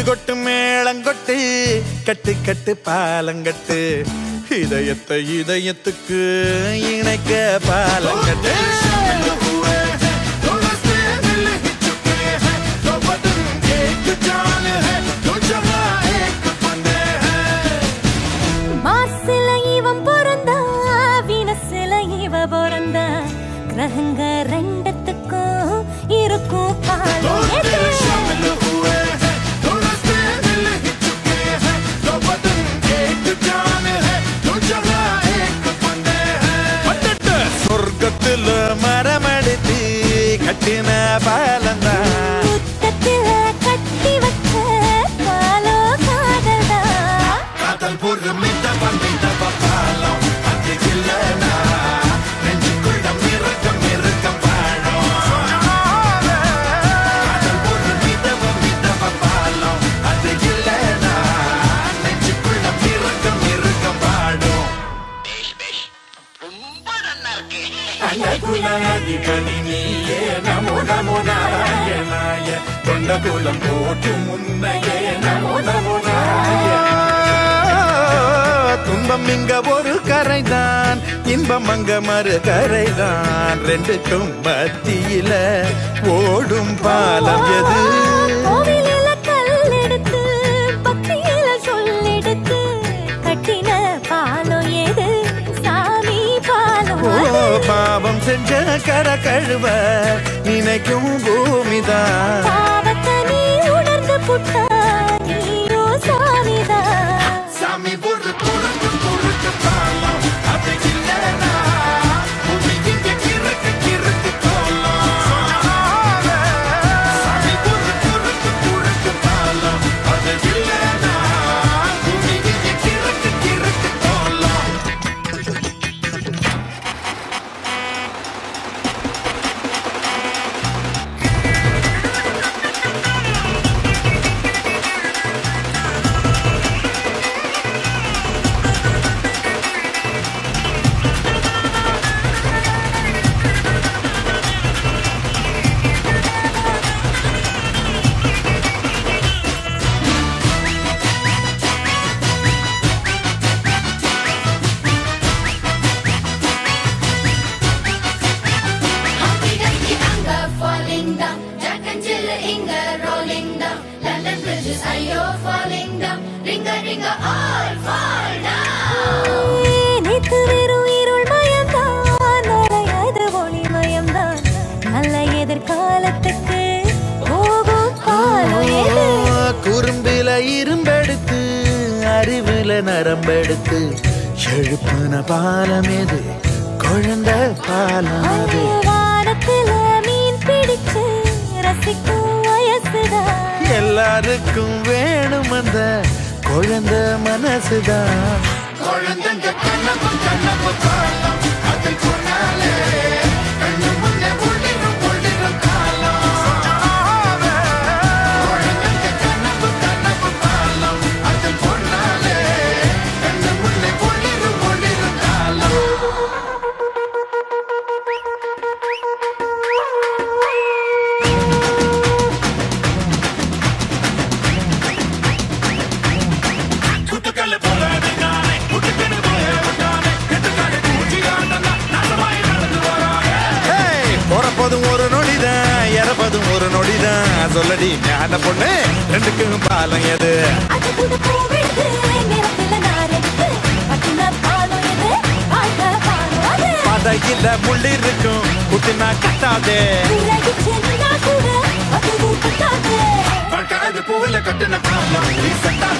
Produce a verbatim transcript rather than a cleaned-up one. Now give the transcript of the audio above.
கொட்டு மேளங்கொட்டு கட்டு கட்டு பாலங்கட்டு இதயத்தை இதயத்துக்கு இணைக்க பாலங்கட்டு கிரகங்க ரெண்டத்துக்கும் இருக்கும் பாலம் சொர்க்கத்துல மரமடித்து கட்டின பாலந்தான் முத்தத்துல கட்டி வச்ச பாலோ காதல்தான் காதல் பொறுமித்த பந்தித்த பாலம் அது இல்லனா நமோ நமோ நாராயணாய தொண்டகுலம் போற்றும் முன்னையே நமோ நமோ துன்பம் இங்க ஒரு கரைதான் இன்பம் அங்க மறு கரைதான் ரெண்டுக்கும் மத்தியில ஓடும் பாலம் எது கோவிலில கல்லெடுத்து பக்தியில சொல்லெடுத்து கட்டின பாலம் எது சாமி பாலம் பாவம் செஞ்ச கர கழுவ நினைக்கும் பூமிதான் பாவத்தை நீ உணர்ந்து புட்டா நீயோ சாமிதான் சாமி பொறு பொறுத்து பொறுத்து பாலம் அது இல்லனா பூமி இங்க கிறுக்கு கிறுக்கு போலாம் சாமி பொறு பொறுத்து பொறுத்து பாலம் அது இல்லனா பூமி இங்க கிறுக்கு கிறுக்கு போலாம் குறும்பில இரும்பெடுத்து அறிவுல நரம்பெடுத்து எழுப்புன பாலம் எது குழந்தை பாலம் அது வானத்துல மீன் பிடிச்சு ரசிக்கும் வயசுதான் எல்லாருக்கும் வேணும் அந்த குழந்தை மனசுதான் குழந்தைங்க கண்ணப்பு கண்ணப்பு பாலம் அது கொண்டாலே கண்ணு முன்னே ஒளிரும் ஒளிரும் காலம் குழந்தைங்க கண்ணப்பு கண்ணப்பு பாலம் அது கொண்டாலே கண்ணு முன்னே ஒளிரும் ஒளிரும் காலம் போறப்போதும் ஒரு நொடிதான் இறப்பதும் ஒரு நொடிதான் சொல்லடி ஞான பொண்ணு ரெண்டுக்கும் பாலம் எது பதையில முள்ளி இருக்கும் குட்டினா கட்டாதே பூவில கட்டின பாலம்